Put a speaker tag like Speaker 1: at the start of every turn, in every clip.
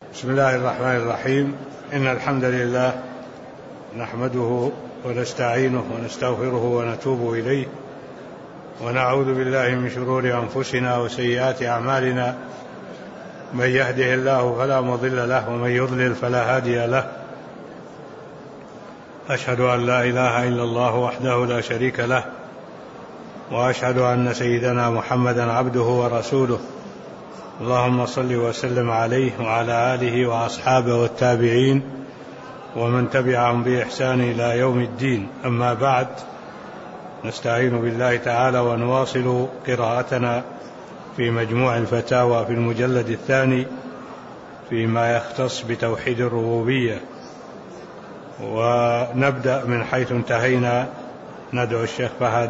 Speaker 1: بسم الله الرحمن الرحيم. إن الحمد لله نحمده ونستعينه ونستغفره ونتوب إليه، ونعوذ بالله من شرور أنفسنا وسيئات أعمالنا. من يهده الله فلا مضل له، ومن يضلل فلا هادي له. أشهد أن لا إله إلا الله وحده لا شريك له، وأشهد أن سيدنا محمدا عبده ورسوله. اللهم صل وسلم عليه وعلى آله وأصحابه والتابعين ومن تبعهم بإحسان إلى يوم الدين. أما بعد، نستعين بالله تعالى ونواصل قراءتنا في مجموع الفتاوى في المجلد الثاني فيما يختص بتوحيد الربوبية، ونبدأ من حيث انتهينا. ندعو الشيخ فهد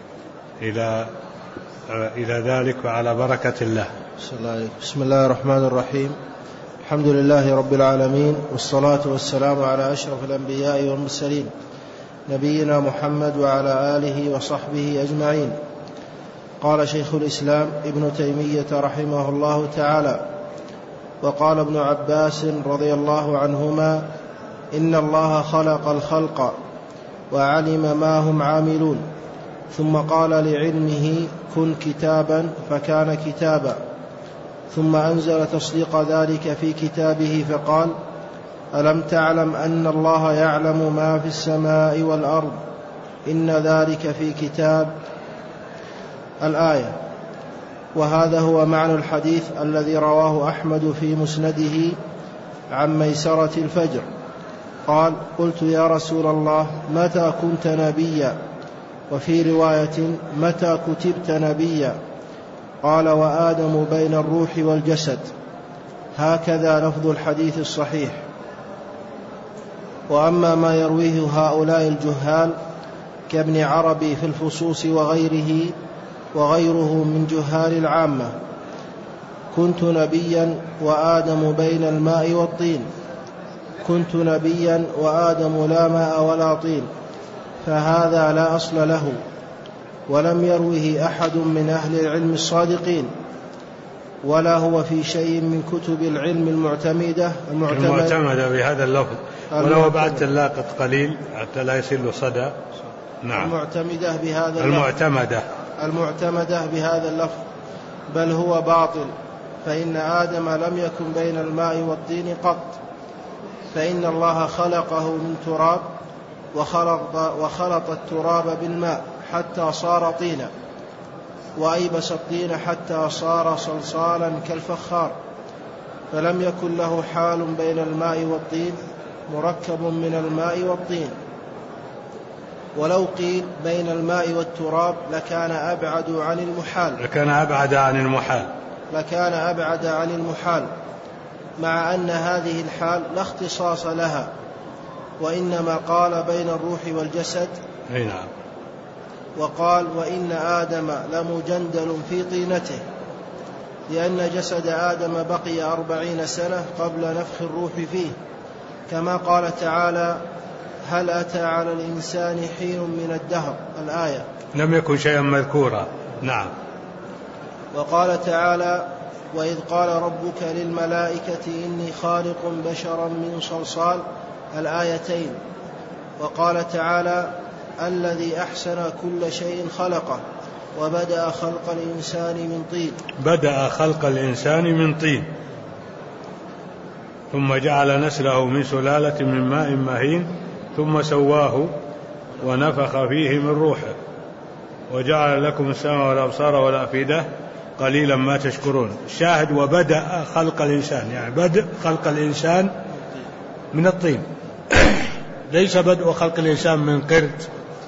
Speaker 1: إلى ذلك وعلى بركة الله.
Speaker 2: بسم الله الرحمن الرحيم. الحمد لله رب العالمين، والصلاة والسلام على أشرف الأنبياء والمرسلين، نبينا محمد وعلى آله وصحبه أجمعين. قال شيخ الإسلام ابن تيمية رحمه الله تعالى: وقال ابن عباس رضي الله عنهما: إن الله خلق الخلق وعلم ما هم عاملون، ثم قال لعلمه: كن كتابا، فكان كتابا، ثم أنزل تصديق ذلك في كتابه فقال: ألم تعلم أن الله يعلم ما في السماء والأرض، إن ذلك في كتاب. الآية. وهذا هو معنى الحديث الذي رواه أحمد في مسنده عن ميسرة الفجر قال: قلت يا رسول الله، متى كنت نبيا؟ وفي رواية: متى كتبت نبيا؟ قال: وآدم بين الروح والجسد. هكذا لفظ الحديث الصحيح. وأما ما يرويه هؤلاء الجهال كابن عربي في الفصوص وغيره من جهال العامة: كنت نبيا وآدم بين الماء والطين، كنت نبيا وآدم لا ماء ولا طين، فهذا لا أصل له، ولم يروه أحد من أهل العلم الصادقين، ولا هو في شيء من كتب العلم المعتمدة
Speaker 1: بهذا اللفظ، ولو بعد اللاقط قليل حتى لا يصل صدى. نعم.
Speaker 2: المعتمدة بهذا اللفظ، بل هو باطل، فإن آدم لم يكن بين الماء والطين قط، فإن الله خلقه من تراب، وخلط التراب بالماء حتى صار طينا، وأيبس الطين حتى صار صلصالا كالفخار، فلم يكن له حال بين الماء والطين، مركب من الماء والطين. ولو قيل بين الماء والتراب لكان أبعد عن المحال، مع أن هذه الحال لا اختصاص لها، وإنما قال بين الروح والجسد.
Speaker 1: نعم.
Speaker 2: وقال: وإن آدم لمجندل في طينته، لأن جسد آدم بقي 40 سنة قبل نفخ الروح فيه، كما قال تعالى: هل أتى على الإنسان حين من الدهر. الآية.
Speaker 1: لم يكن شيئا مذكورا. نعم.
Speaker 2: وقال تعالى: وإذ قال ربك للملائكة إني خالق بشرا من صلصال. الآيتين. وقال تعالى: الذي أحسن كل شيء خلقه، وبدأ خلق الإنسان من طين، ثم جعل نسله من سلالة من ماء مهين، ثم سواه ونفخ فيه من روحه، وجعل لكم السمع والأبصار والأفئدة قليلا ما تشكرون. الشاهد: وبدأ خلق الإنسان، يعني بدء خلق الإنسان من الطين، ليس بدء خلق الإنسان من قرد،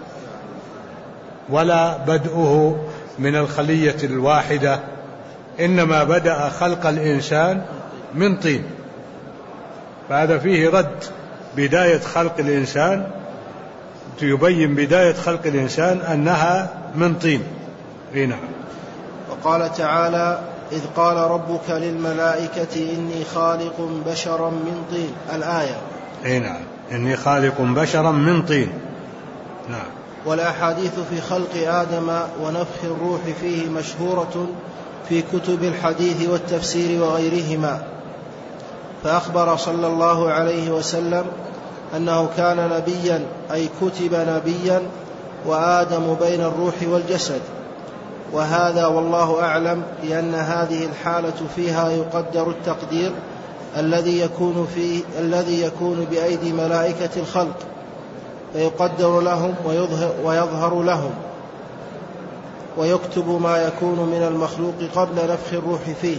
Speaker 2: ولا بدءه من الخلية الواحدة، إنما بدأ خلق الإنسان من طين. فهذا فيه رد بداية خلق الإنسان، يبين بداية خلق الإنسان أنها من طين. نعم. وقال تعالى: إذ قال ربك للملائكة إني خالق بشرا من طين. الآية.
Speaker 1: نعم. إني خالق بشرا من طين. نعم.
Speaker 2: والأحاديث في خلق آدم ونفخ الروح فيه مشهورة في كتب الحديث والتفسير وغيرهما، فأخبر صلى الله عليه وسلم أنه كان نبيا أي كتب نبيا وآدم بين الروح والجسد. وهذا والله أعلم لأن هذه الحالة فيها يقدر التقدير الذي يكون بأيدي ملائكة الخلق، فيقدر لهم ويظهر لهم، ويكتب ما يكون من المخلوق قبل نفخ الروح فيه.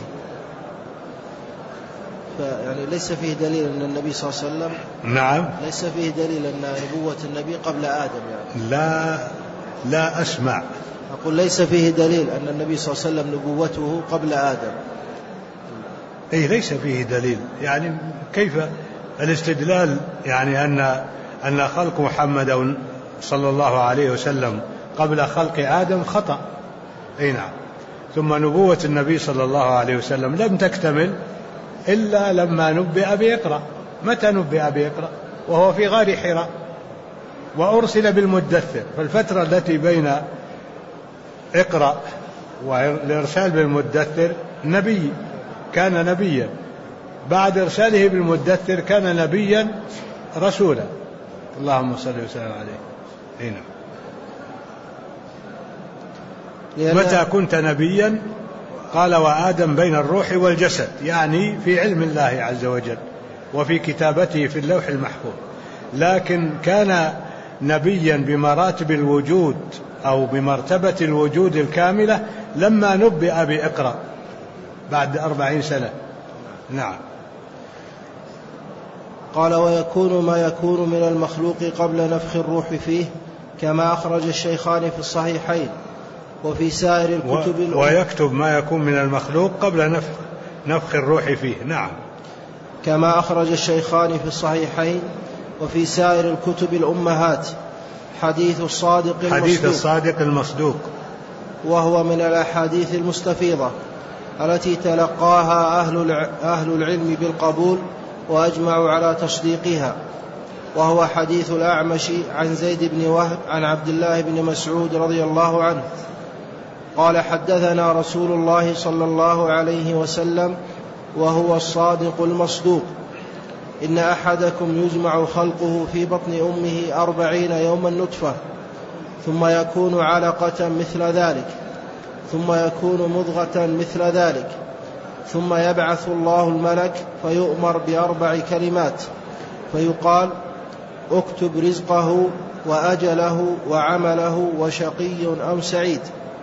Speaker 2: يعني ليس فيه دليل أن النبي صلى الله عليه وسلم
Speaker 1: نعم
Speaker 2: ليس فيه دليل أن نبوة النبي قبل آدم يعني.
Speaker 1: لا أسمع.
Speaker 2: أقول ليس فيه دليل أن النبي صلى الله عليه وسلم نبوته قبل آدم.
Speaker 1: أي ليس فيه دليل، يعني كيف الاستدلال يعني أن خلق محمد صلى الله عليه وسلم قبل خلق آدم خطأ. أي نعم. ثم نبوة النبي صلى الله عليه وسلم لم تكتمل إلا لما نبئ بإقرأ. متى نبئ بإقرأ؟ وهو في غار حراء، وأرسل بالمدثر. فالفترة التي بين إقرأ والإرسال بالمدثر كان نبيا. بعد إرساله بالمدثر كان نبيا رسولا. اللهم صل وسلم عليه. هنا متى كنت نبيا؟ قال وآدم بين الروح والجسد، يعني في علم الله عز وجل وفي كتابته في اللوح المحفوظ. لكن كان نبيا بمراتب الوجود أو بمرتبة الوجود الكاملة لما نبئ بإقرأ بعد 40 سنة. نعم.
Speaker 2: قال ويكون ما يكون من المخلوق قبل نفخ الروح فيه كما أخرج الشيخان في الصحيحين وفي سائر الكتب
Speaker 1: ويكتب ما يكون من المخلوق قبل نفخ الروح فيه. نعم.
Speaker 2: كما أخرج الشيخان في الصحيحين وفي سائر الكتب الأمهات حديث الصادق المصدوق، وهو من الأحاديث المستفيضة التي تلقاها أهل العلم بالقبول وأجمعوا على تصديقها. وهو حديث الأعمش عن زيد بن وهب عن عبد الله بن مسعود رضي الله عنه قال حدثنا رسول الله صلى الله عليه وسلم وهو الصادق المصدوق: إن أحدكم يجمع خلقه في بطن أمه 40 يوما نطفة، ثم يكون علقة مثل ذلك، ثم يكون مضغة مثل ذلك، ثم يبعث الله الملك فيؤمر ب4 كلمات، فيقال: اكتب رزقه وأجله وعمله وشقي أو سعيد.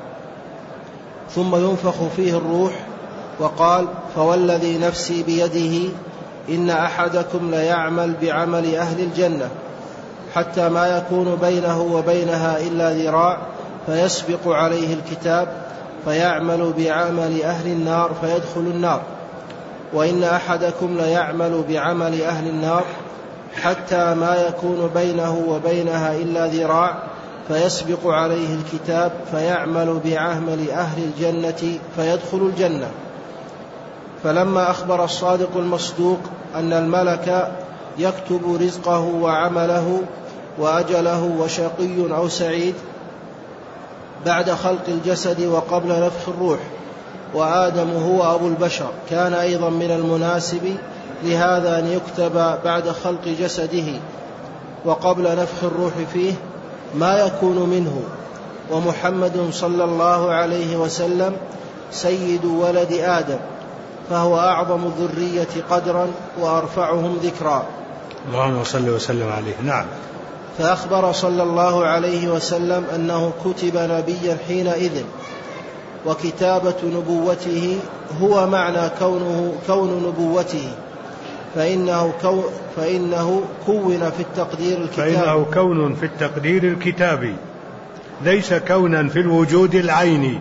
Speaker 2: ثم ينفخ فيه الروح، وقال: فوالذي نفسي بيده إن أحدكم ليعمل بعمل أهل الجنة حتى ما يكون بينه وبينها إلا ذراع، فيسبق عليه الكتاب فيعمل بعمل أهل النار فيدخل النار، وإن أحدكم ليعمل بعمل أهل النار حتى ما يكون بينه وبينها إلا ذراع، فيسبق عليه الكتاب فيعمل بعمل أهل الجنة فيدخل الجنة. فلما أخبر الصادق المصدوق أن الملك يكتب رزقه وعمله وأجله وشقي أو سعيد بعد خلق الجسد وقبل نفخ الروح، وآدم هو أبو البشر، كان أيضا من المناسب لهذا أن يكتب بعد خلق جسده وقبل نفخ الروح فيه ما يكون منه. ومحمد صلى الله عليه وسلم سيد ولد آدم، فهو أعظم الذرية قدرا وأرفعهم ذكرا.
Speaker 1: اللهم صل وسلم عليه. نعم.
Speaker 2: فأخبر صلى الله عليه وسلم أنه كتب نبيا حينئذ، وكتابة نبوته هو معنى كون نبوته، فإنه كون في التقدير الكتابي،
Speaker 1: فإنه كون في التقدير الكتابي ليس كونا في الوجود العيني.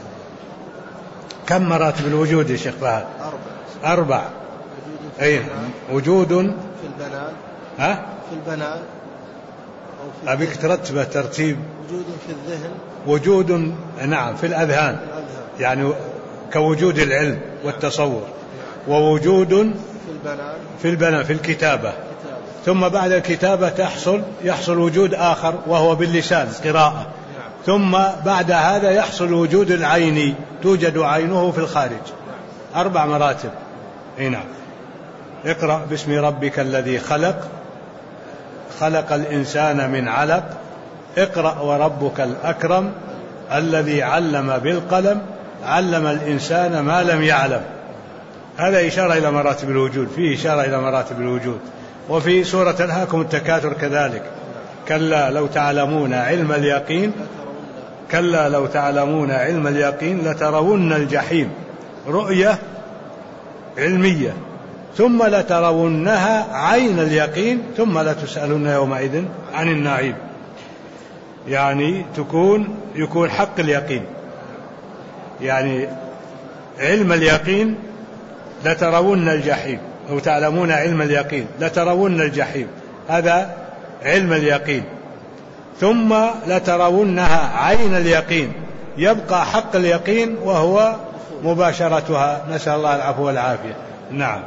Speaker 1: كم مراتب الوجود يا شيخ فهد؟ 4. أي وجود
Speaker 2: في البنان في البنان
Speaker 1: أبيك ترتبه ترتيب.
Speaker 2: وجود في الذهن،
Speaker 1: وجود نعم في الأذهان يعني كوجود العلم والتصور، ووجود في البنان في الكتابة. ثم بعد الكتابة يحصل وجود آخر وهو باللسان قراءة. ثم بعد هذا يحصل وجود العين، توجد عينه في الخارج. 4 مراتب. نعم. اقرأ باسم ربك الذي خلق، خلق الإنسان من علق، اقرأ وربك الأكرم الذي علم بالقلم، علم الإنسان ما لم يعلم. هذا إشارة إلى مراتب الوجود، فيه إشارة إلى مراتب الوجود. وفي سورة ألهاكم التكاثر كذلك، كلا لو تعلمون علم اليقين، كلا لو تعلمون علم اليقين لترون الجحيم رؤية علمية، ثم لترونها عين اليقين، ثم لتسألن يومئذ عن النعيم. يعني يكون حق اليقين، يعني علم اليقين لترون الجحيم، أو تعلمون علم اليقين لترون الجحيم، هذا علم اليقين، ثم لترونها عين اليقين، يبقى حق اليقين وهو مباشرتها، نسأل الله العفو والعافية. نعم.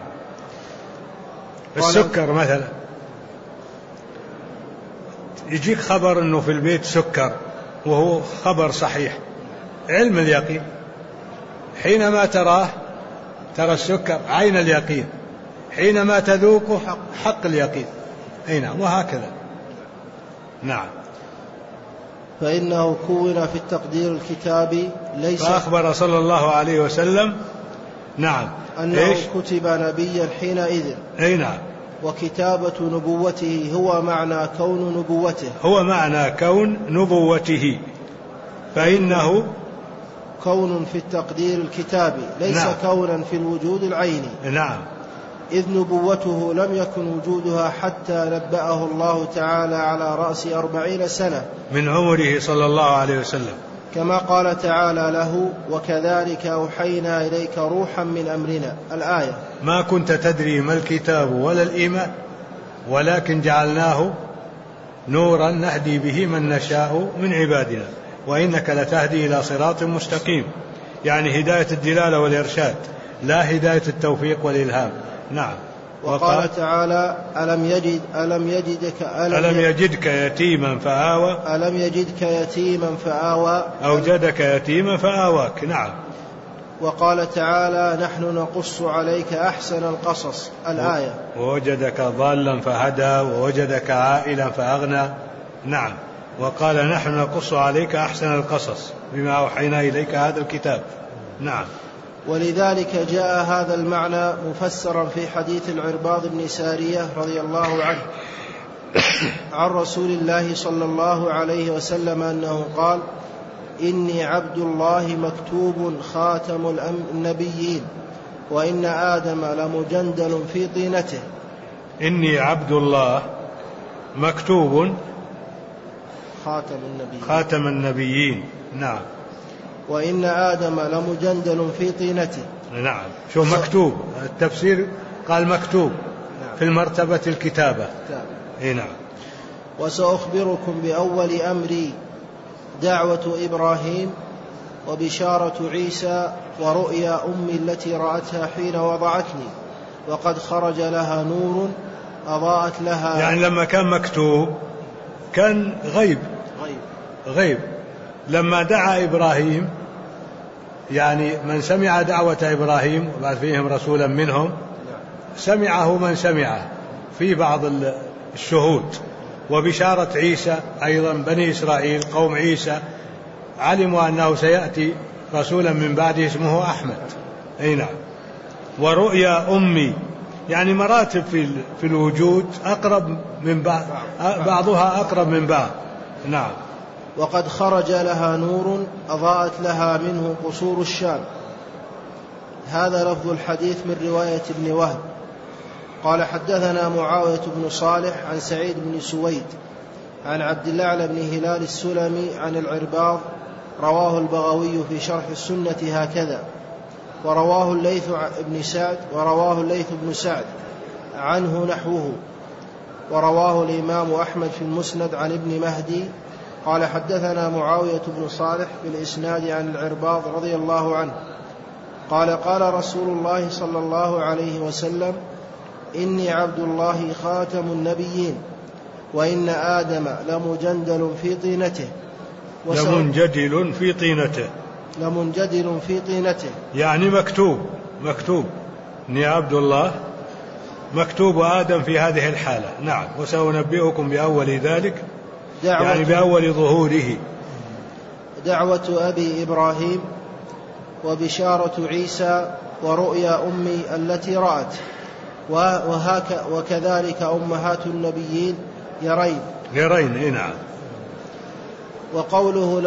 Speaker 1: السكر مثلا، يجيك خبر أنه في البيت سكر وهو خبر صحيح، علم اليقين، حينما تراه ترى السكر عين اليقين، حينما تذوقه حق اليقين. أي نعم، وهكذا. نعم.
Speaker 2: فإنه كون في التقدير الكتابي ليس،
Speaker 1: فأخبر صلى الله عليه وسلم نعم
Speaker 2: أنه كتب نبيا حينئذ.
Speaker 1: أي نعم.
Speaker 2: وكتابة نبوته هو معنى كون نبوته،
Speaker 1: هو معنى كون نبوته، فإنه
Speaker 2: كون في التقدير الكتابي ليس
Speaker 1: نعم.
Speaker 2: كونا في الوجود العيني.
Speaker 1: نعم.
Speaker 2: إذ نبوته لم يكن وجودها حتى نبأه الله تعالى على رأس 40 سنة
Speaker 1: من عمره صلى الله عليه وسلم،
Speaker 2: كما قال تعالى له: وكذلك أوحينا إليك روحا من أمرنا، الآية.
Speaker 1: ما كنت تدري ما الكتاب ولا الإيمان ولكن جعلناه نورا نهدي به من نشاء من عبادنا وإنك لتهدي إلى صراط مستقيم، يعني هداية الدلالة والإرشاد، لا هداية التوفيق والإلهام. نعم.
Speaker 2: وقال تعالى: ألم يجدك يتيما فآوى، ألم يجدك يتيما فآوى،
Speaker 1: أوجدك يتيما فآواك. نعم.
Speaker 2: وقال تعالى: نحن نقص عليك أحسن القصص، الآية.
Speaker 1: ووجدك ضالا فهدى ووجدك عائلا فأغنى. نعم. وقال: نحن نقص عليك أحسن القصص بما أوحينا إليك هذا الكتاب. نعم.
Speaker 2: ولذلك جاء هذا المعنى مفسرا في حديث العرباض بن سارية رضي الله عنه عن رسول الله صلى الله عليه وسلم أنه قال: إني عبد الله مكتوب خاتم النبيين وإن آدم لمجندل في طينته.
Speaker 1: إني عبد الله مكتوب خاتم النبيين. نعم.
Speaker 2: وإن آدم لمجندل في طينته.
Speaker 1: نعم. شو مكتوب؟ التفسير قال مكتوب. نعم. في المرتبة الكتابة. نعم.
Speaker 2: وسأخبركم بأول أمري دعوة إبراهيم وبشارة عيسى ورؤيا أمي التي رأتها حين وضعتني وقد خرج لها نور أضاءت لها.
Speaker 1: يعني لما كان مكتوب كان غيب. لما دعا إبراهيم، يعني من سمع دعوة إبراهيم وبعث فيهم رسولا منهم، سمعه من سمعه في بعض الشهود. وبشارة عيسى أيضا، بني إسرائيل قوم عيسى علموا أنه سيأتي رسولا من بعده اسمه أحمد. أي نعم. ورؤيا أمي، يعني مراتب في الوجود أقرب من بعض، بعضها أقرب من بعض. نعم.
Speaker 2: وقد خرج لها نور أضاءت لها منه قصور الشام. هذا لفظ الحديث من رواية ابن وهب. قال: حدثنا معاوية بن صالح عن سعيد بن سويد عن عبد الله بن هلال السلمي عن العرباض، رواه البغوي في شرح السنة هكذا، ورواه الليث بن سعد عنه نحوه، ورواه الإمام أحمد في المسند عن ابن مهدي. قال: حدثنا معاوية بن صالح بالإسناد عن العرباض رضي الله عنه قال: قال رسول الله صلى الله عليه وسلم: إني عبد الله خاتم النبيين وإن آدم لمجندل في طينته.
Speaker 1: لمنجدل في طينته يعني مكتوب إني عبد الله مكتوب آدم في هذه الحالة. نعم. وسأنبئكم بأول ذلك، يعني بأول ظهوره.
Speaker 2: دعوة أبي إبراهيم، وبشارة عيسى، ورؤيا أمي التي رأت، وكذلك أمهات النبيين يرين.
Speaker 1: نعم.
Speaker 2: وقوله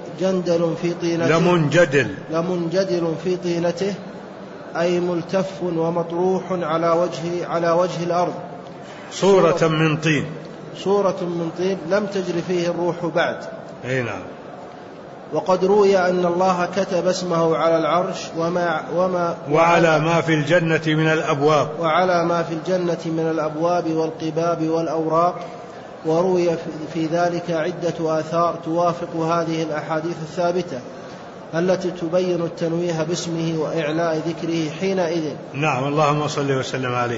Speaker 2: لمنجدل في طينته أي ملتف ومطروح على وجه الأرض
Speaker 1: صورة من طين
Speaker 2: لم تجر فيه الروح بعد.
Speaker 1: نعم.
Speaker 2: وقد روي أن الله كتب اسمه على العرش
Speaker 1: وعلى ما في الجنة من الأبواب والقباب والأوراق. وروي في ذلك عدة آثار توافق هذه الأحاديث الثابتة التي تبين التنويه باسمه وإعلاء ذكره حينئذ. نعم. اللهم صل وسلم عليه.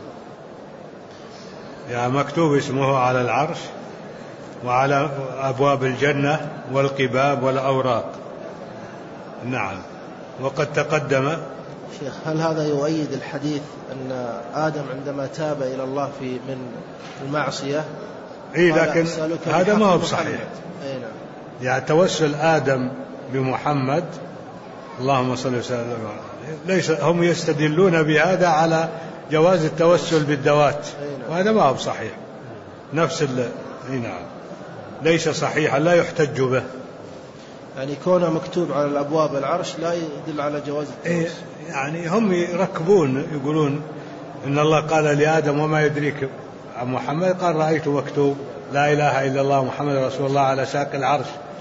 Speaker 1: يعني مكتوب اسمه على العرش وعلى أبواب الجنة والقباب والأوراق. نعم. وقد تقدم.
Speaker 2: شيخ، هل هذا يؤيد الحديث أن آدم عندما تاب إلى الله من المعصية
Speaker 1: لكن هذا ما هو صحيح. يعني توسل آدم بمحمد، اللهم صل وسلم، ليس هم يستدلون بهذا على جواز التوسل بالذوات، وهذا ما هو صحيح. نعم. ليس صحيحا، لا يحتج به.
Speaker 2: يعني كونه مكتوب على الأبواب العرش لا يدل على جواز التوسل.
Speaker 1: يعني هم يقولون إن الله قال لآدم وما يدريك عن محمد، قال رأيت مكتوب لا إله إلا الله محمد رسول الله على ساق العرش.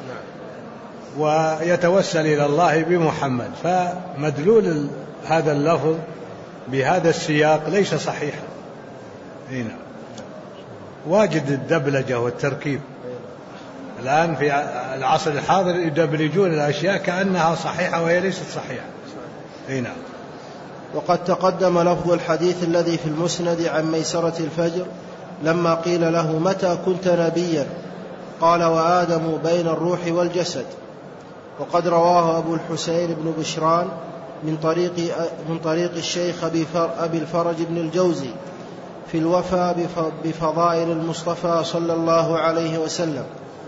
Speaker 1: ويتوسل إلى الله بمحمد، فمدلول هذا اللفظ بهذا السياق ليس صحيحا. هنا واجد الدبلجة والتركيب الآن في العصر الحاضر، يدبلجون الأشياء كأنها صحيحة وهي ليست صحيحة. هنا.
Speaker 2: وقد تقدم لفظ الحديث الذي في المسند عن ميسرة الفجر لما قيل له متى كنت نبيا؟ قال وآدم بين الروح والجسد. وقد رواه أبو الحسين بن بشران من طريق الشيخ أبي الفرج بن الجوزي في الوفا بفضائل المصطفى صلى الله عليه وسلم.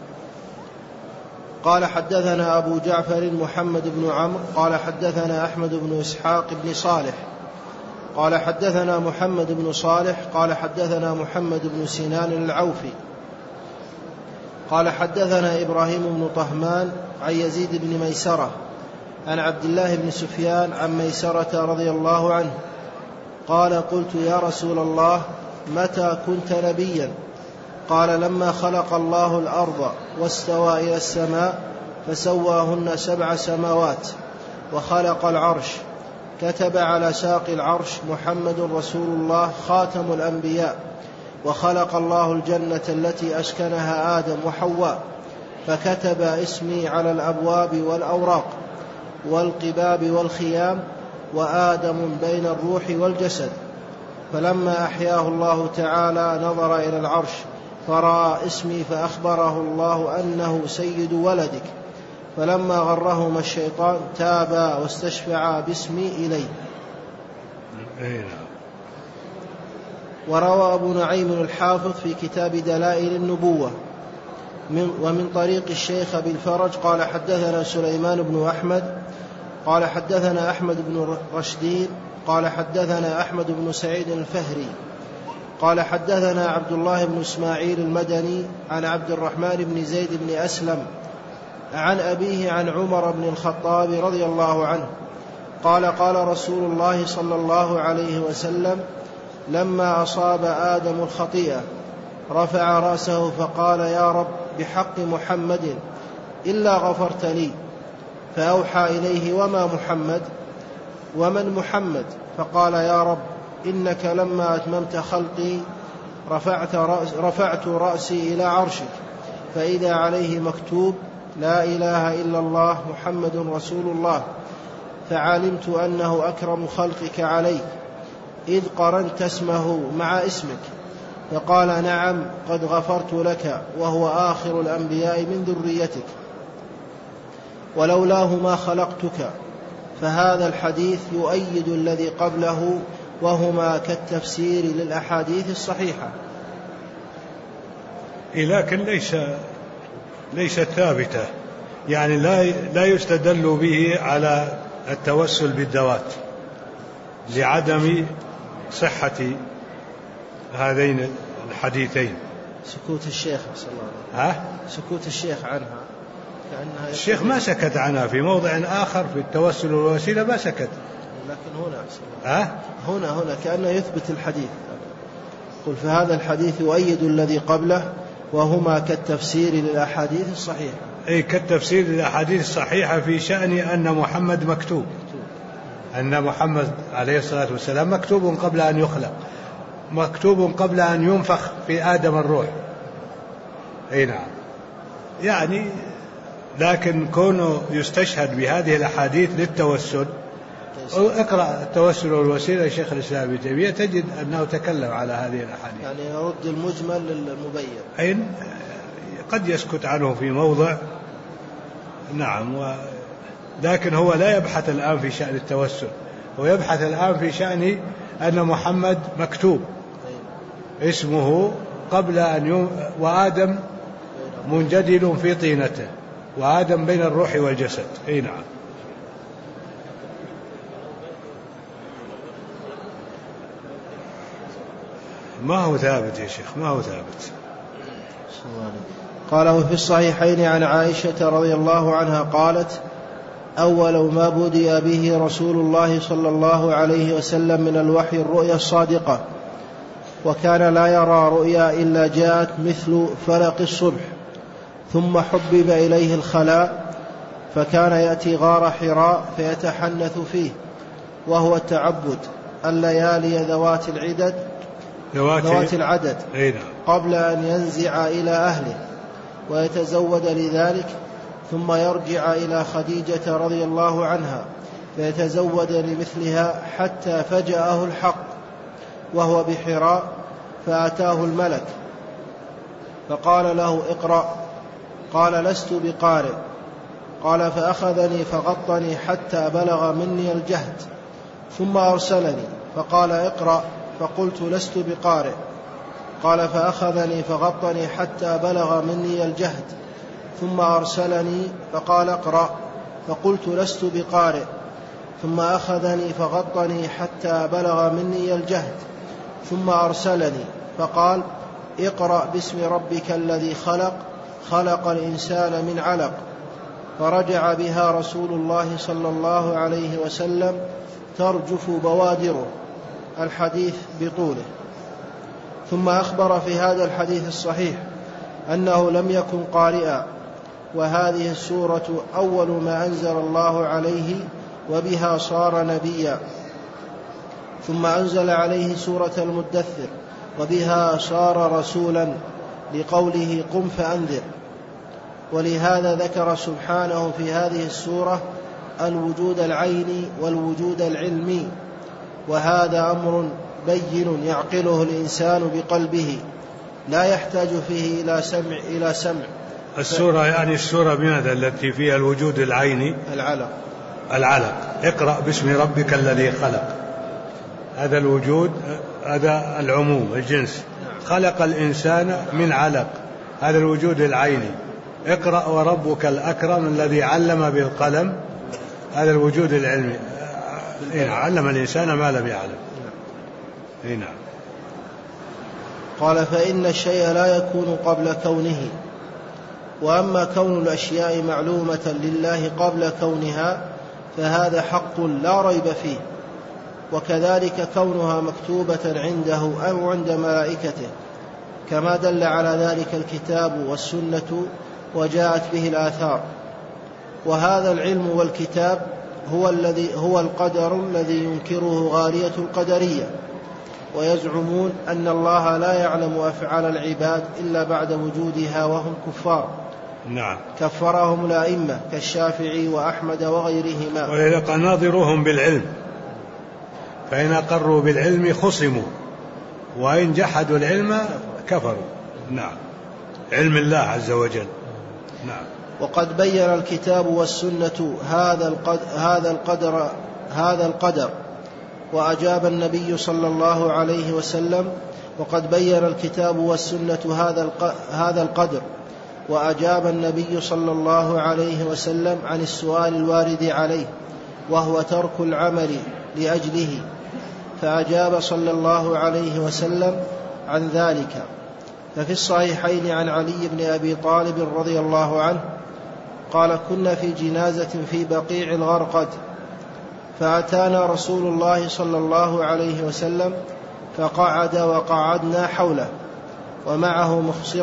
Speaker 2: قال حدثنا أبو جعفر محمد بن عمرو قال حدثنا أحمد بن إسحاق بن صالح قال حدثنا محمد بن صالح قال حدثنا محمد بن سنان العوفي قال حدثنا إبراهيم بن طهمان عن يزيد بن ميسرة عن عبد الله بن سفيان عن ميسرة رضي الله عنه قال قلت يا رسول الله متى كنت نبيا؟ قال لما خلق الله الأرض واستوى إلى السماء فسواهن 7 سماوات وخلق العرش كتب على ساق العرش محمد رسول الله خاتم الأنبياء. وخلق الله الجنة التي أسكنها آدم وحواء فكتب اسمي على الأبواب والأوراق والقباب والخيام وآدم بين الروح والجسد. فلما أحياه الله تعالى نظر إلى العرش فرأى اسمي فأخبره الله أنه سيد ولدك. فلما غرهما الشيطان تابا واستشفعا باسمي إليه. وروى أبو نعيم الحافظ في كتاب دلائل النبوة ومن طريق الشيخ أبي الفرج قال حدثنا سليمان بن أحمد قال حدثنا أحمد بن رشدين قال حدثنا أحمد بن سعيد الفهري قال حدثنا عبد الله بن إسماعيل المدني عن عبد الرحمن بن زيد بن أسلم عن أبيه عن عمر بن الخطاب رضي الله عنه قال قال رسول الله صلى الله عليه وسلم لما أصاب آدم الخطيئة رفع رأسه فقال يا رب بحق محمد إلا غفرت لي. فأوحى إليه وما محمد؟ ومن محمد؟ فقال يا رب إنك لما أتممت خلقي رفعت رأسي إلى عرشك فإذا عليه مكتوب لا إله إلا الله محمد رسول الله فعلمت أنه أكرم خلقك عليك إذ قرنت اسمه مع اسمك. فقال نعم قد غفرت لك وهو آخر الأنبياء من ذريتك ولولاه ما خلقتك. فهذا الحديث يؤيد الذي قبله وهما كالتفسير للأحاديث الصحيحة.
Speaker 1: لكن ليست ثابتة، يعني لا يستدل به على التوسل بالذوات لعدم صحة هذين الحديثين.
Speaker 2: سكوت الشيخ صلى الله عليه وسلم، سكوت الشيخ عنها كأنها
Speaker 1: الشيخ ما سكت عنها في موضع آخر في التوسل والوسيلة ما سكت،
Speaker 2: لكن هنا كأنه يثبت الحديث. قل فهذا الحديث يؤيد الذي قبله وهما كالتفسير للأحاديث الصحيحة.
Speaker 1: أي كالتفسير للأحاديث الصحيحة في شأن أن محمد مكتوب، أن محمد عليه الصلاة والسلام مكتوب قبل أن يخلق، مكتوب قبل أن ينفخ في آدم الروح. أي نعم، يعني لكن كونه يستشهد بهذه الأحاديث للتوسل. اقرأ التوسل والوسيلة لشيخ الإسلام ابن تيمية تجد أنه تكلم على هذه الأحاديث،
Speaker 2: يعني يرد المجمل للمبين،
Speaker 1: أي قد يسكت عنه في موضع. نعم، لكن هو لا يبحث الآن في شأن التوسل، هو يبحث الآن في شأن أن محمد مكتوب اسمه قبل أن وآدم منجدل في طينته، وآدم بين الروح والجسد. أي نعم. ما هو ثابت يا شيخ، ما هو ثابت.
Speaker 2: قاله في الصحيحين عن عائشة رضي الله عنها قالت: أول ما بدأ به رسول الله صلى الله عليه وسلم من الوحي الرؤيا الصادقة، وكان لا يرى رؤيا إلا جاءت مثل فلق الصبح، ثم حبب إليه الخلاء، فكان يأتي غار حراء فيتحنث فيه، وهو التعبد، الليالي ذوات العدد قبل أن ينزع إلى أهله ويتزود لذلك، ثم يرجع إلى خديجة رضي الله عنها فيتزود لمثلها حتى فجأه الحق وهو بحراء، فأتاه الملك فقال له: اقرأ. قال: لست بقارئ. قال: فأخذني فغطني حتى بلغ مني الجهد، ثم أرسلني فقال: اقرأ. فقلت: لست بقارئ. قال: فأخذني فغطني حتى بلغ مني الجهد، ثم أرسلني فقال: اقرأ. فقلت: لست بقارئ. ثم أخذني فغطني حتى بلغ مني الجهد، ثم أرسلني فقال: اقرأ باسم ربك الذي خلق الإنسان من علق. فرجع بها رسول الله صلى الله عليه وسلم ترجف بوادره، الحديث بطوله. ثم أخبر في هذا الحديث الصحيح أنه لم يكن قارئا، وهذه السورة أول ما أنزل الله عليه وبها صار نبيا. ثم أنزل عليه سورة المدثر وبها صار رسولا، لقوله: قم فأنذر. ولهذا ذكر سبحانه في هذه السورة الوجود العيني والوجود العلمي، وهذا أمر بين يعقله الإنسان بقلبه، لا يحتاج فيه إلى سمع.
Speaker 1: السورة يعني السورة بماذا التي فيها الوجود العيني؟ العلق. اقرأ باسم ربك الذي خلق، هذا الوجود، هذا العموم الجنس. خلق الإنسان من علق، هذا الوجود العيني. اقرأ وربك الأكرم الذي علم بالقلم، هذا الوجود العلمي. علم الإنسان ما لم يعلم. نعم.
Speaker 2: قال: فإن الشيء لا يكون قبل كونه، وأما كون الأشياء معلومة لله قبل كونها فهذا حق لا ريب فيه، وكذلك كونها مكتوبة عنده أو عند ملائكته، كما دل على ذلك الكتاب والسنة وجاءت به الآثار. وهذا العلم والكتاب هو القدر الذي ينكره غالية القدرية، ويزعمون أن الله لا يعلم أفعال العباد إلا بعد وجودها وهم كفار.
Speaker 1: نعم.
Speaker 2: كفرهم الأئمة كالشافعي وأحمد وغيرهما.
Speaker 1: ويلقى ناظرهم بالعلم، فإن أقروا بالعلم خصموا، وإن جحدوا العلم كفروا. نعم، علم الله عز وجل. نعم.
Speaker 2: وقد بين الكتاب والسنة هذا القدر وأجاب النبي صلى الله عليه وسلم: وقد بين الكتاب والسنة هذا القدر. وأجاب النبي صلى الله عليه وسلم عن السؤال الوارد عليه، وهو ترك العمل لأجله، فأجاب صلى الله عليه وسلم عن ذلك. ففي الصحيحين عن علي بن أبي طالب رضي الله عنه قال: كنا في جنازة في بقيع الغرقد، فأتانا رسول الله صلى الله عليه وسلم فقعد وقعدنا حوله، ومعه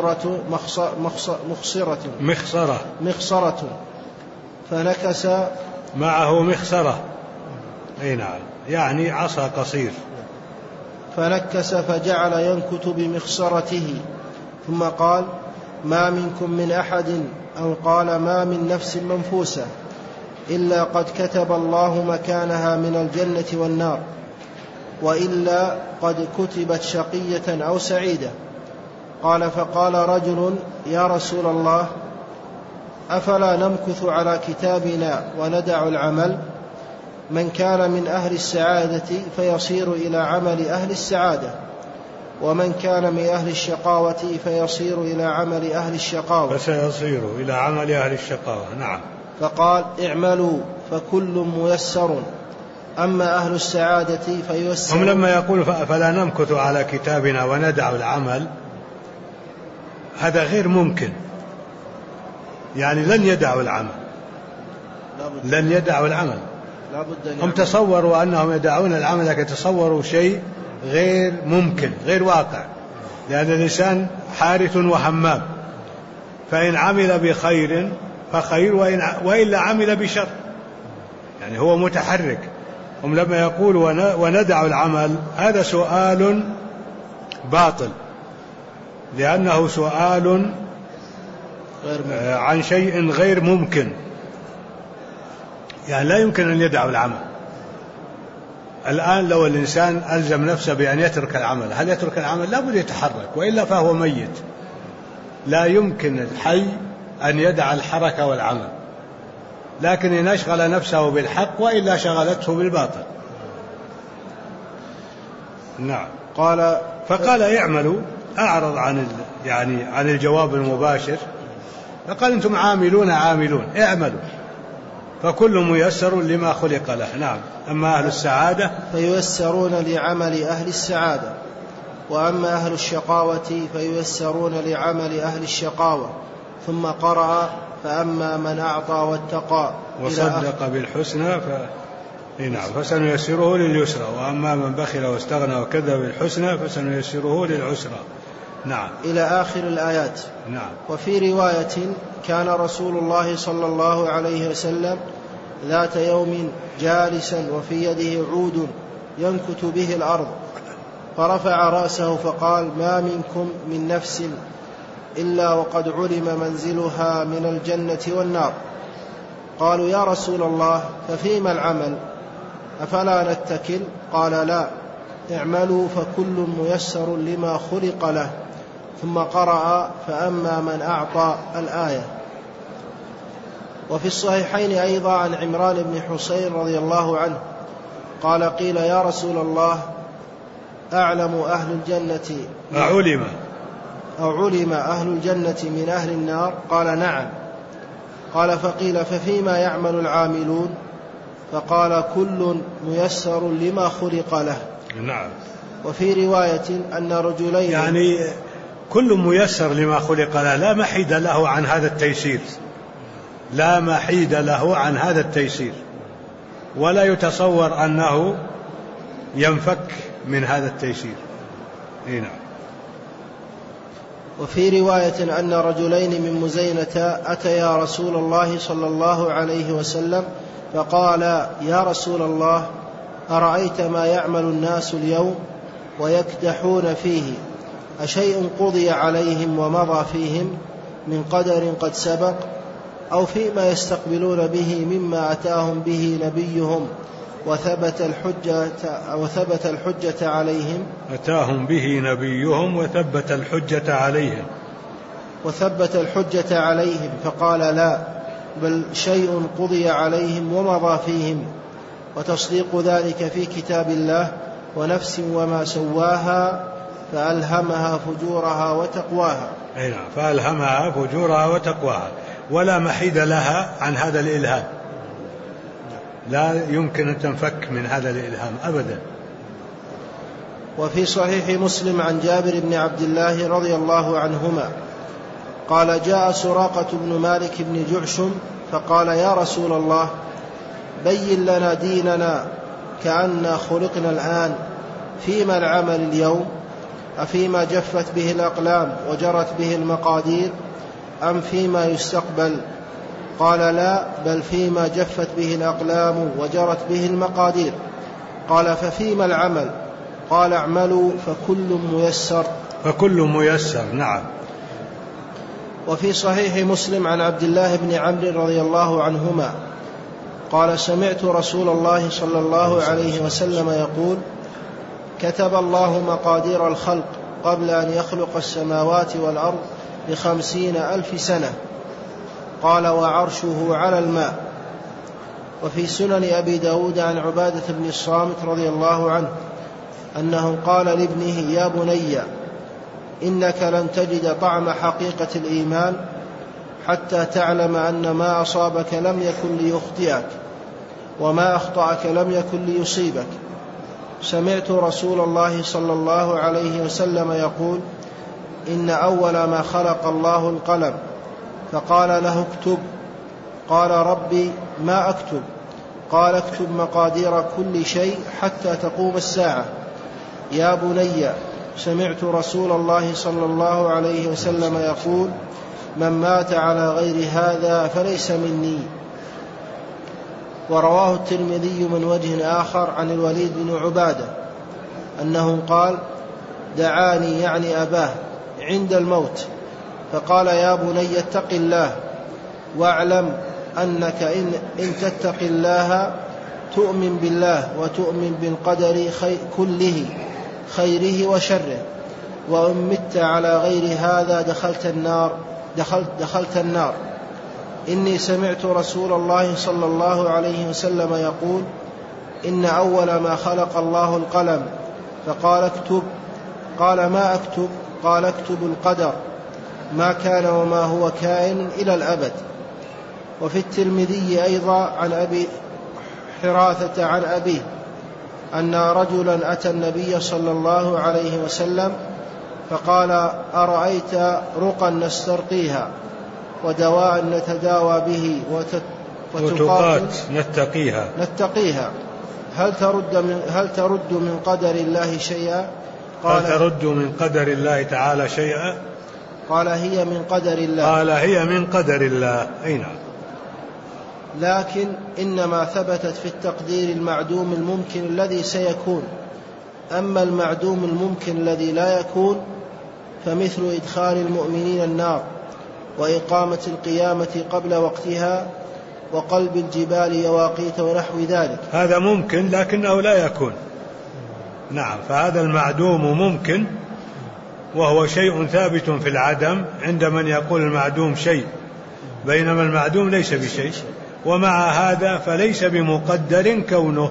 Speaker 2: مخصرة فنكس
Speaker 1: معه مخصرة، أي نعم، يعني عصا قصير،
Speaker 2: فنكس فجعل ينكت بمخصرته، ثم قال: ما منكم من أحد، أو قال: ما من نفس منفوسة إلا قد كتب الله مكانها من الجنة والنار، وإلا قد كتبت شقية أو سعيدة. قال: فقال رجل: يا رسول الله، أفلا نمكث على كتابنا وندع العمل؟ من كان من أهل السعادة فيصير إلى عمل أهل السعادة، ومن كان من أهل الشقاوة فيصير إلى عمل أهل الشقاوة،
Speaker 1: فسيصير إلى عمل أهل الشقاوة. نعم.
Speaker 2: فقال: اعملوا فكل ميسر، أما أهل السعادة فييسر.
Speaker 1: هم لما يقول فلا نمكث على كتابنا وندع العمل، هذا غير ممكن، يعني لن يدعوا العمل، لن يدعوا العمل. هم تصوروا أنهم يدعون العمل، لكن تصوروا شيء غير ممكن، غير واقع، لأن الإنسان حارث وهمام، فإن عمل بخير فخير، وإلا عمل بشر، يعني هو متحرك. هم لما يقول وندع العمل، هذا سؤال باطل، لأنه سؤال عن شيء غير ممكن، يعني لا يمكن أن يدعوا العمل. الآن لو الإنسان ألزم نفسه بأن يترك العمل، هل يترك العمل؟ لا بد يتحرك، وإلا فهو ميت. لا يمكن الحي أن يدع الحركة والعمل، لكن إن أشغل نفسه بالحق، وإلا شغلته بالباطل. نعم. فقال: اعملوا، أعرض عن الجواب المباشر، فقال: أنتم عاملون اعملوا فكل ميسر لما خلق له. نعم. أما أهل السعادة
Speaker 2: فييسرون لعمل أهل السعادة، وأما أهل الشقاوة فييسرون لعمل أهل الشقاوة. ثم قرأ: فأما من أعطى واتقى
Speaker 1: وصدق بالحسنى فسنيسره لليسرى، وأما من بخل واستغنى وكذب بالحسنى فسنيسره للعسرى. نعم.
Speaker 2: إلى آخر الآيات.
Speaker 1: نعم.
Speaker 2: وفي رواية: كان رسول الله صلى الله عليه وسلم ذات يوم جالسا وفي يده عود ينكت به الأرض، فرفع رأسه فقال: ما منكم من نفس إلا وقد علم منزلها من الجنة والنار. قالوا: يا رسول الله، ففيما العمل؟ أفلا نتكل؟ قال: لا، اعملوا فكل ميسر لما خلق له. ثم قرأ: فأما من أعطى الآية. وفي الصحيحين أيضا عن عمران بن حسين رضي الله عنه قال: قيل: يا رسول الله، أعلم أهل الجنة أعلم أهل الجنة من أهل النار؟ قال: نعم. قال: فقيل: ففيما يعمل العاملون؟ فقال: كل ميسر لما خلق له.
Speaker 1: نعم.
Speaker 2: وفي رواية أن رجلين،
Speaker 1: يعني كل ميسر لما خلق له، لا محيد له عن هذا التيسير، لا محيد له عن هذا التيسير، ولا يتصور أنه ينفك من هذا التيسير. نعم.
Speaker 2: وفي رواية أن رجلين من مزينة أتيا رسول الله صلى الله عليه وسلم فقال: يا رسول الله، أرأيت ما يعمل الناس اليوم ويكدحون فيه، أشيء قضي عليهم ومضى فيهم من قدر قد سبق، أو فيما يستقبلون به مما أتاهم به نبيهم وثبت الحجة عليهم؟
Speaker 1: أتاهم به نبيهم وثبت الحجة عليهم.
Speaker 2: فقال: لا، بل شيء قضي عليهم ومضى فيهم، وتصديق ذلك في كتاب الله، ونفس وما سواها فألهمها فجورها وتقواها.
Speaker 1: فألهمها فجورها وتقواها، ولا محيد لها عن هذا الإلهام، لا يمكن أن تنفك من هذا الإلهام أبدا.
Speaker 2: وفي صحيح مسلم عن جابر بن عبد الله رضي الله عنهما قال: جاء سراقة بن مالك بن جعشم فقال: يا رسول الله، بين لنا ديننا كأننا خلقنا الآن، فيما العمل اليوم؟ أفيما جفت به الأقلام وجرت به المقادير، أم فيما يستقبل؟ قال: لا، بل فيما جفت به الأقلام وجرت به المقادير. قال: ففيما العمل؟ قال: اعملوا فكل ميسر.
Speaker 1: فكل ميسر. نعم.
Speaker 2: وفي صحيح مسلم عن عبد الله بن عمرو رضي الله عنهما قال: سمعت رسول الله صلى الله عليه وسلم يقول: كتب الله مقادير الخلق قبل أن يخلق السماوات والأرض ب50,000 سنة. قال: وعرشه على الماء. وفي سنن أبي داود عن عبادة بن الصامت رضي الله عنه أنه قال لابنه: يا بني، إنك لن تجد طعم حقيقة الإيمان حتى تعلم أن ما أصابك لم يكن ليخطئك، وما أخطأك لم يكن ليصيبك. سمعت رسول الله صلى الله عليه وسلم يقول: إن أول ما خلق الله القلم، فقال له: اكتب. قال: ربي، ما أكتب؟ قال: اكتب مقادير كل شيء حتى تقوم الساعة. يا بني، سمعت رسول الله صلى الله عليه وسلم يقول: من مات على غير هذا فليس مني. ورواه الترمذي من وجه آخر عن الوليد بن عبادة أنه قال: دعاني، يعني أباه، عند الموت فقال: يا بني، اتق الله، واعلم أنك إن تتق الله تؤمن بالله وتؤمن بالقدر كله، خيره وشره، وإن مت على غير هذا دخلت النار. إني سمعت رسول الله صلى الله عليه وسلم يقول: إن أول ما خلق الله القلم، فقال: اكتب. قال: ما أكتب؟ قال: اكتب القدر، ما كان وما هو كائن إلى الأبد. وفي الترمذي أيضا عن أبي حراثة عن أبيه أن رجلا أتى النبي صلى الله عليه وسلم فقال: أرأيت رقا نسترقيها ودواء نتداوى به
Speaker 1: وتقات نتقيها،
Speaker 2: هل ترد من قدر الله شيئا؟
Speaker 1: هل ترد من قدر الله تعالى شيئا؟
Speaker 2: قال: هي من قدر الله.
Speaker 1: قال: هي من قدر الله. أي نعم.
Speaker 2: لكن إنما ثبتت في التقدير المعدوم الممكن الذي سيكون، أما المعدوم الممكن الذي لا يكون فمثل إدخال المؤمنين النار، وإقامة القيامة قبل وقتها، وقلب الجبال يواقيت ونحو ذلك.
Speaker 1: هذا ممكن لكنه لا يكون. نعم. فهذا المعدوم ممكن، وهو شيء ثابت في العدم عند من يقول المعدوم شيء، بينما المعدوم ليس بشيء، ومع هذا فليس بمقدر كونه،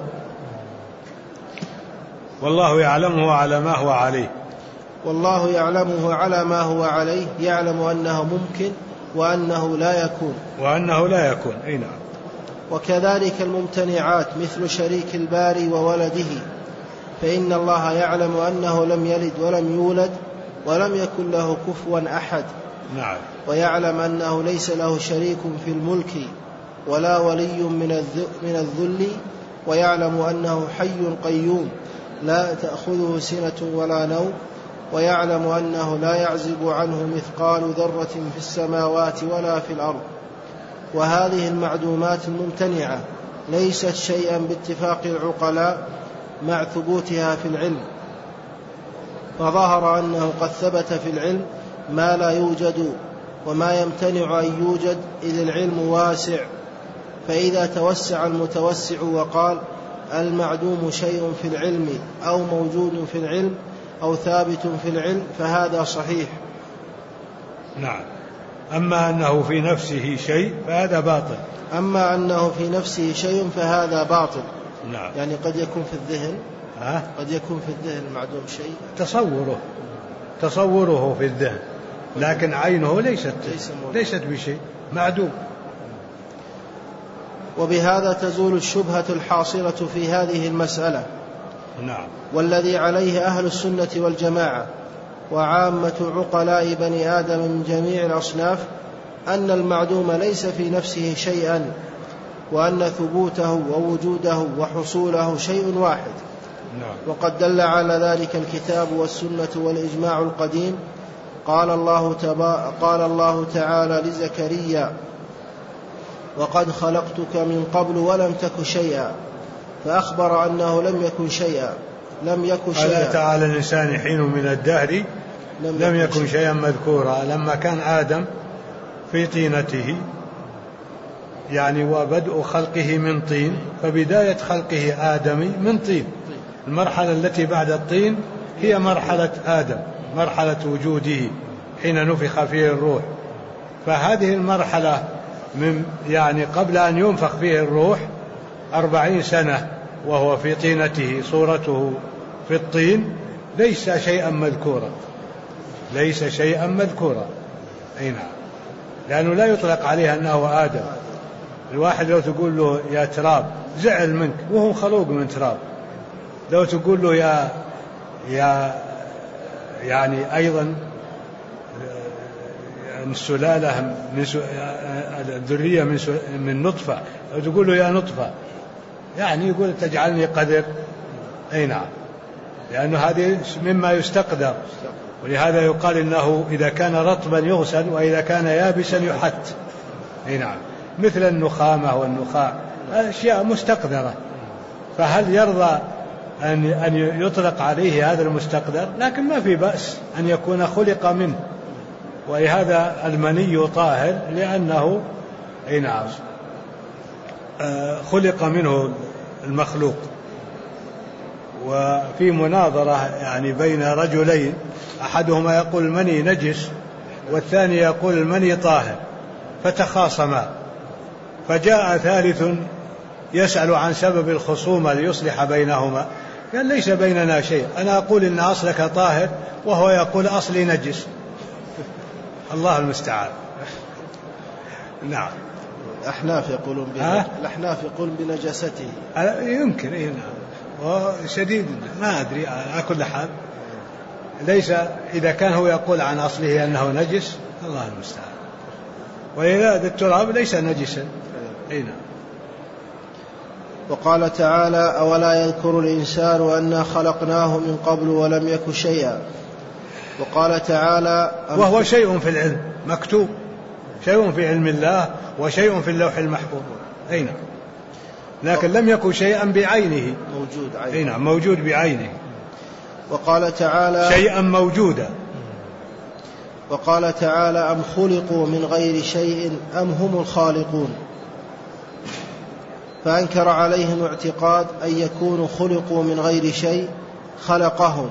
Speaker 1: والله يعلمه على ما هو عليه.
Speaker 2: والله يعلمه على ما هو عليه، يعلم أنه ممكن وأنه لا يكون.
Speaker 1: أي نعم.
Speaker 2: وكذلك الممتنعات مثل شريك الباري وولده، فإن الله يعلم أنه لم يلد ولم يولد ولم يكن له كفوا أحد.
Speaker 1: نعم.
Speaker 2: ويعلم أنه ليس له شريك في الملك ولا ولي من الذل، ويعلم أنه حي قيوم لا تأخذه سنة ولا نوم، ويعلم أنه لا يعزب عنه مثقال ذرة في السماوات ولا في الأرض. وهذه المعدومات الممتنعة ليست شيئا باتفاق العقلاء مع ثبوتها في العلم، فظهر أنه قد ثبت في العلم ما لا يوجد وما يمتنع أن يوجد، إذ العلم واسع. فإذا توسع المتوسع وقال: المعدوم شيء في العلم أو موجود في العلم أو ثابت في العلم، فهذا صحيح.
Speaker 1: نعم. أما أنه في نفسه شيء فهذا باطل. نعم.
Speaker 2: يعني قد يكون في الذهن، قد يكون في الذهن المعدوم شيء،
Speaker 1: تصوره في الذهن، لكن عينه ليست بشيء، معدوم.
Speaker 2: وبهذا تزول الشبهة الحاصلة في هذه المسألة.
Speaker 1: نعم.
Speaker 2: والذي عليه أهل السنة والجماعة وعامة عقلاء بني آدم من جميع الأصناف أن المعدوم ليس في نفسه شيئا، وأن ثبوته ووجوده وحصوله شيء واحد.
Speaker 1: نعم.
Speaker 2: وقد دل على ذلك الكتاب والسنة والإجماع القديم. قال الله تعالى لزكريا: وقد خلقتك من قبل ولم تك شيئا، فأخبر أنه لم يكن شيئا.
Speaker 1: ألا تعالى الإنسان حين من الدهر لم يكن شيئا مذكورا. لما كان آدم في طينته، يعني وبدء خلقه من طين، فبداية خلقه آدمي من طين. المرحلة التي بعد الطين هي مرحلة آدم، مرحلة وجوده حين نفخ فيه الروح. فهذه المرحلة يعني قبل أن ينفخ فيه الروح 40 سنة وهو في طينته، صورته في الطين، ليس شيئا مذكورا. أي نعم. لأنه لا يطلق عليه أنه آدم. الواحد لو تقول له يا تراب زعل منك، وهو خلوق من تراب. لو تقول له يا يعني أيضا السلالة الذرية من نطفة، لو تقول له يا نطفة، يعني يقول تجعلني قذر. أي نعم. لأنه هذه مما يستقدر، ولهذا يقال إنه إذا كان رطبا يغسل، وإذا كان يابسا يحت. أي نعم. مثل النخامة والنخاع، أشياء مستقدرة. فهل يرضى أن يطلق عليه هذا المستقدر؟ لكن ما في بأس أن يكون خلق منه. ولهذا المني طاهر، لأنه أي نعم خلق منه المخلوق. وفي مناظرة يعني بين رجلين، أحدهما يقول المني نجس، والثاني يقول المني طاهر، فتخاصما. فجاء ثالث يسأل عن سبب الخصومة ليصلح بينهما، قال ليس بيننا شيء، أنا أقول إن أصلك طاهر وهو يقول أصلي نجس. الله المستعان. نعم.
Speaker 2: الأحناف يقولون بنجاسته.
Speaker 1: يمكن. إيه نعم. وشديد ما أدري على كل حال، ليس إذا كان هو يقول عن أصله أنه نجس، الله المستعان. ولهذا التراب ليس نجسا. أي نعم.
Speaker 2: وقال تعالى: أولا يذكر الإنسان أنا خلقناه من قبل ولم يك شيئا. وقال تعالى:
Speaker 1: وهو شيء في العلم مكتوب، شيء في علم الله وشيء في اللوح المحفوظ. أي نعم. لكن لم يكن شيئا بعينه،
Speaker 2: موجود عينه.
Speaker 1: أي نعم، موجود بعينه.
Speaker 2: وقال تعالى:
Speaker 1: شيئا موجودا.
Speaker 2: وقال تعالى: أم خلقوا من غير شيء أم هم الخالقون. فأنكر عليهم اعتقاد أن يكونوا خلقوا من غير شيء خلقهم،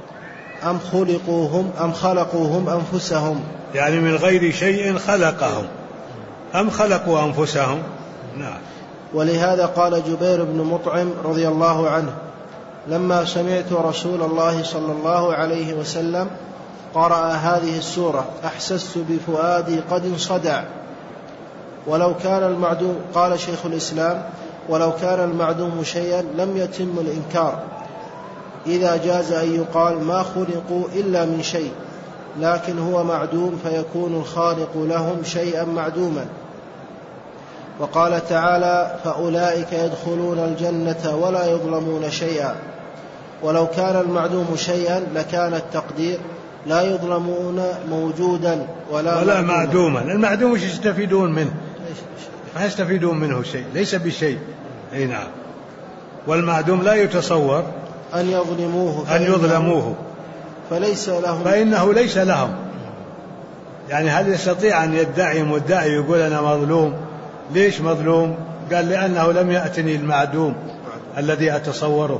Speaker 2: أم خلقوهم أنفسهم.
Speaker 1: يعني من غير شيء خلقهم، أم خلقوا أنفسهم. نعم.
Speaker 2: ولهذا قال جبير بن مطعم رضي الله عنه: لما سمعت رسول الله صلى الله عليه وسلم قرأ هذه السورة أحسست بفؤادي قد انصدع. ولو كان المعدوم، قال شيخ الإسلام: ولو كان المعدوم شيئا لم يتم الإنكار، إذا جاز أن يقال ما خلقوا إلا من شيء، لكن هو معدوم فيكون الخالق لهم شيئا معدوما. وقال تعالى: فأولئك يدخلون الجنة ولا يظلمون شيئا. ولو كان المعدوم شيئا لكان التقدير: لا يظلمون موجودا ولا
Speaker 1: معدوما. المعدوم وش يستفيدون منه؟ ما يستفيدون منه شيء، ليس بشيء. أي نعم. والمعدوم لا يتصور
Speaker 2: أن
Speaker 1: يظلموه
Speaker 2: فليس لهم،
Speaker 1: فإنه ليس لهم. يعني هل يستطيع أن يدعي مدعي يقول أنا مظلوم؟ ليش مظلوم؟ قال لأنه لم يأتني المعدوم الذي أتصوره.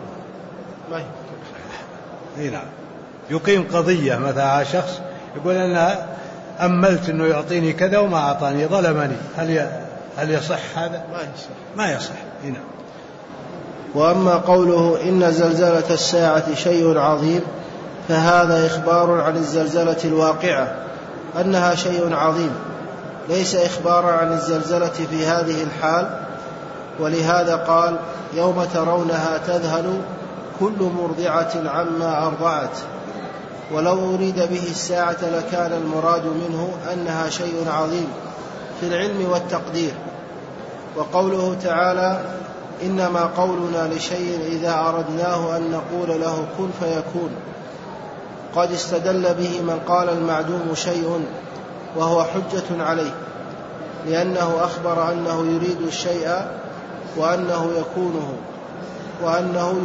Speaker 1: أي نعم. يقيم قضية مثلا شخص يقول أنا أملت أنه يعطيني كذا وما أعطاني، ظلمني، هل يصح هذا؟
Speaker 2: ما يصح.
Speaker 1: هنا.
Speaker 2: وأما قوله إن زلزلة الساعة شيء عظيم فهذا إخبار عن الزلزلة الواقعة أنها شيء عظيم، ليس إخبارا عن الزلزلة في هذه الحال. ولهذا قال يوم ترونها تذهل كل مرضعة عما أرضعت. ولو أريد به الساعة لكان المراد منه أنها شيء عظيم في العلم والتقدير. وقوله تعالى إنما قولنا لشيء إذا أردناه أن نقول له كن فيكون، قد استدل به من قال المعدوم شيء وهو حجة عليه، لأنه أخبر أنه يريد الشيء وأنه يكونه وأنه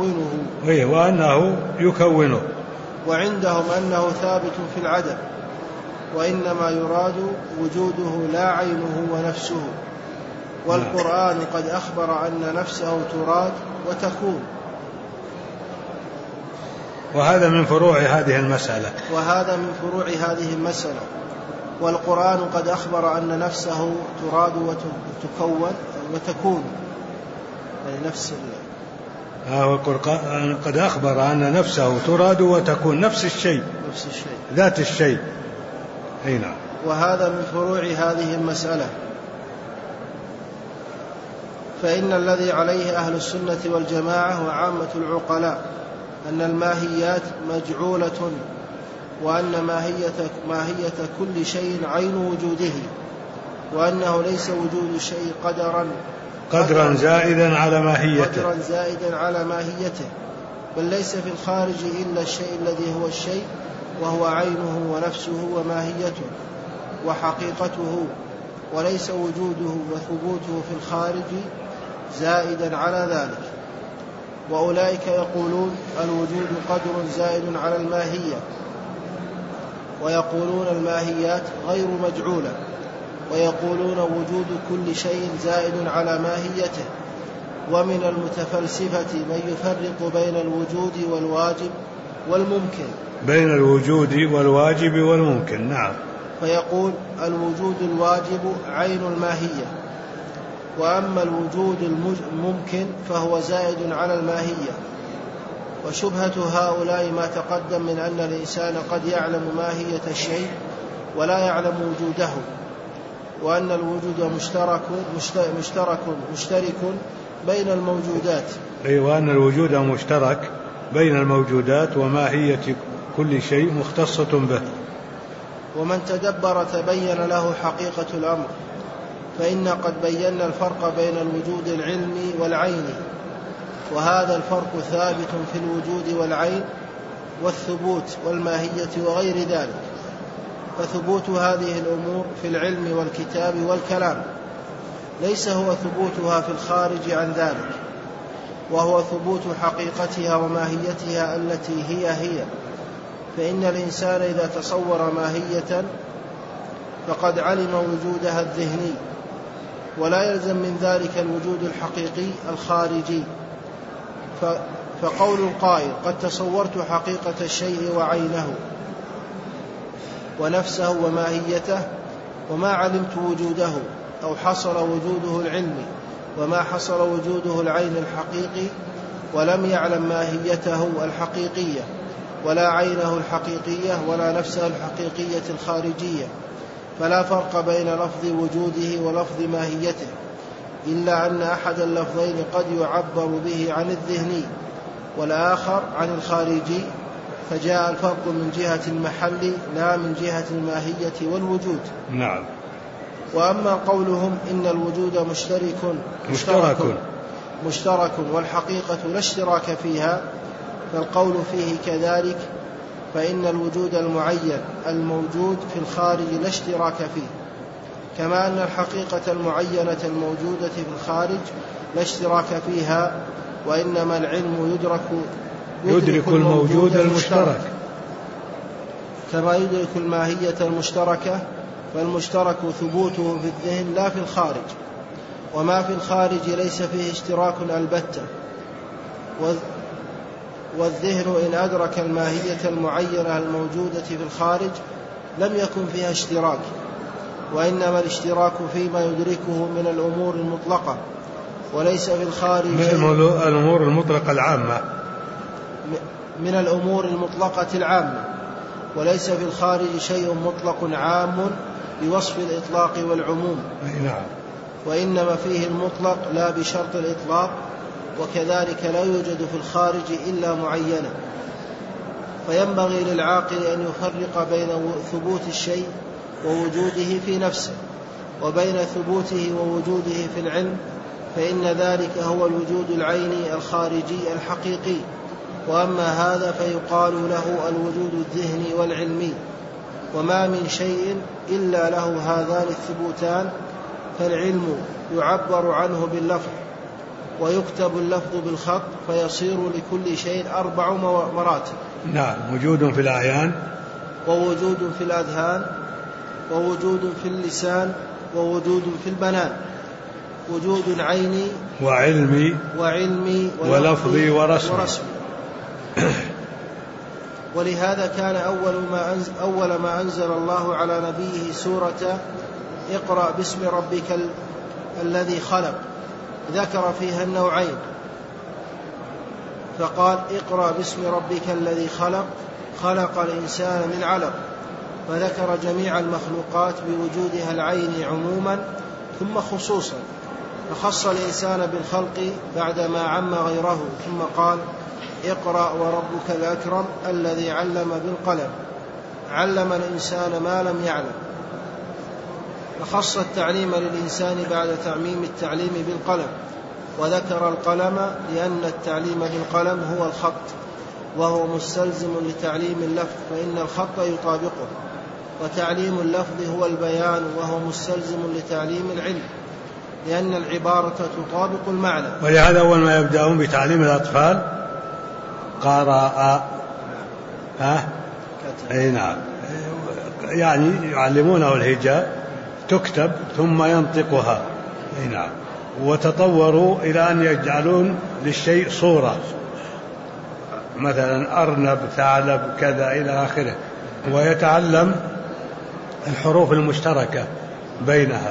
Speaker 2: يكونه وعندهم أنه ثابت في العدم، وإنما يراد وجوده لا عينه ونفسه. والقرآن قد أخبر أن نفسه تراد وتكون.
Speaker 1: وهذا من فروع هذه
Speaker 2: المسألة. والقرآن قد أخبر أن نفسه تراد وتكون، يعني نفس
Speaker 1: القرآن قد أخبر أن نفسه تراد وتكون، نفس الشيء ذات الشيء. نعم.
Speaker 2: وهذا من فروع هذه المسألة. فإن الذي عليه أهل السنة والجماعة وعامة العقلاء أن الماهيات مجعولة، وأن ماهية كل شيء عين وجوده، وأنه ليس وجود الشيء
Speaker 1: قدرا زائدا على ماهيته،
Speaker 2: بل ليس في الخارج إلا الشيء الذي هو الشيء، وهو عينه ونفسه وماهيته وحقيقته، وليس وجوده وثبوته في الخارج زائدا على ذلك. وأولئك يقولون الوجود قدر زائد على الماهية، ويقولون الماهيات غير مجعولة، ويقولون وجود كل شيء زائد على ماهيته. ومن المتفلسفة من يفرق بين الوجود والواجب، نعم. فيقول الوجود الواجب عين الماهية، وأما الوجود الممكن فهو زائد على الماهية. وشبهة هؤلاء ما تقدم من أن الإنسان قد يعلم ماهية الشيء ولا يعلم وجوده، وأن الوجود مشترك بين الموجودات.
Speaker 1: وأن الوجود مشترك بين الموجودات، وماهية كل شيء مختصة به.
Speaker 2: ومن تدبر تبين له حقيقة الأمر، فإن قد بينا الفرق بين الوجود العلمي والعيني، وهذا الفرق ثابت في الوجود والعين والثبوت والماهية وغير ذلك. فثبوت هذه الأمور في العلم والكتاب والكلام ليس هو ثبوتها في الخارج عن ذلك، وهو ثبوت حقيقتها وماهيتها التي هي. فإن الإنسان إذا تصور ماهية فقد علم وجودها الذهني، ولا يلزم من ذلك الوجود الحقيقي الخارجي. فقول القائل قد تصورت حقيقة الشيء وعينه ونفسه وماهيته وما علمت وجوده، أو حصل وجوده العلمي وما حصل وجوده العين الحقيقي، ولم يعلم ماهيته الحقيقية ولا عينه الحقيقية ولا نفسه الحقيقية الخارجية، فلا فرق بين لفظ وجوده ولفظ ماهيته، إلا أن أحد اللفظين قد يعبر به عن الذهني والآخر عن الخارجي، فجاء الفرق من جهة المحل لا من جهة الماهية والوجود.
Speaker 1: نعم.
Speaker 2: وأما قولهم إن الوجود مشترك والحقيقة لا اشتراك فيها، فالقول فيه كذلك، فإن الوجود المعين الموجود في الخارج لا اشتراك فيه، كما أن الحقيقة المعينة الموجودة في الخارج لا اشتراك فيها، وإنما العلم يدرك الموجود المشترك كما يدرك الماهية المشتركة، فالمشترك ثبوته في الذهن لا في الخارج، وما في الخارج ليس فيه اشتراك البتة. والذهن إن أدرك الماهية المعينة الموجودة في الخارج لم يكن فيها اشتراك، وإنما الاشتراك فيما يدركه من الأمور المطلقة، وليس في الخارج
Speaker 1: الأمور المطلقة العامة،
Speaker 2: من الأمور المطلقة العامة، وليس في الخارج شيء مطلق عام بوصف الإطلاق والعموم.
Speaker 1: نعم.
Speaker 2: وإنما فيه المطلق لا بشرط الإطلاق، وكذلك لا يوجد في الخارج إلا معينا. فينبغي للعاقل أن يفرق بين ثبوت الشيء ووجوده في نفسه، وبين ثبوته ووجوده في العلم، فإن ذلك هو الوجود العيني الخارجي الحقيقي. وأما هذا فيقال له الوجود الذهني والعلمي. وما من شيء إلا له هذان الثبوتان. فالعلم يعبر عنه باللفظ، ويكتب اللفظ بالخط، فيصير لكل شيء 4 مراتب.
Speaker 1: نعم. وجود في الأعيان،
Speaker 2: ووجود في الأذهان، ووجود في اللسان، ووجود في البنان. وجود عيني وعلمي
Speaker 1: ولفظي ورسمي.
Speaker 2: ولهذا كان أول ما أنزل الله على نبيه سورة اقرأ باسم ربك الذي خلق، ذكر فيها النوعين، فقال اقرأ باسم ربك الذي خلق الإنسان من علق، فذكر جميع المخلوقات بوجودها العيني عموما ثم خصوصا، فخص الإنسان بالخلق بعدما عم غيره، ثم قال اقرأ وربك الأكرم الذي علم بالقلم، علم الإنسان ما لم يعلم. فخص التعليم للإنسان بعد تعميم التعليم بالقلم، وذكر القلم لأن التعليم بالقلم هو الخط، وهو مستلزم لتعليم اللفظ، فإن الخط يطابقه، وتعليم اللفظ هو البيان، وهو مستلزم لتعليم العلم، لأن العبارة تطابق المعنى.
Speaker 1: ولهذا أول ما يبدأون بتعليم الأطفال قراءة أي نعم، يعني يعلمونه الهجاء تكتب ثم ينطقها. أي نعم. وتطوروا إلى أن يجعلون للشيء صورة، مثلا أرنب، ثعلب، كذا إلى آخره، ويتعلم الحروف المشتركة بينها.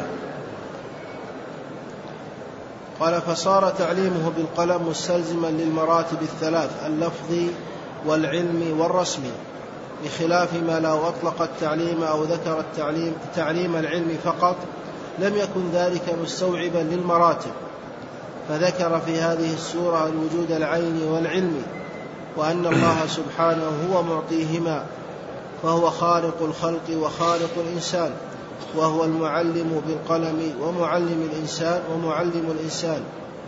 Speaker 2: قال فصار تعليمه بالقلم مستلزما للمراتب الثلاث، اللفظي والعلمي والرسمي، بخلاف ما لو أطلق التعليم أو ذكر تعليم العلم فقط لم يكن ذلك مستوعبا للمراتب. فذكر في هذه السورة الوجود العيني والعلمي، وأن الله سبحانه هو معطيهما، فهو خالق الخلق وخالق الإنسان، وهو المعلم بالقلم ومعلم الإنسان ومعلم الإنسان.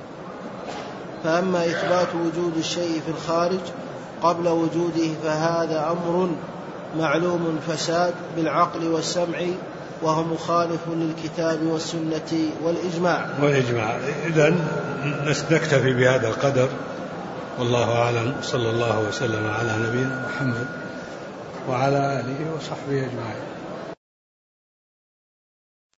Speaker 2: فأما إثبات وجود الشيء في الخارج قبل وجوده فهذا أمر معلوم فساد بالعقل والسمع، وهو مخالف للكتاب والسنة والإجماع.
Speaker 1: إذن نكتفي بهذا القدر، والله أعلم. صلى الله وسلم على نبينا محمد وعلى آله وصحبه أجمعين.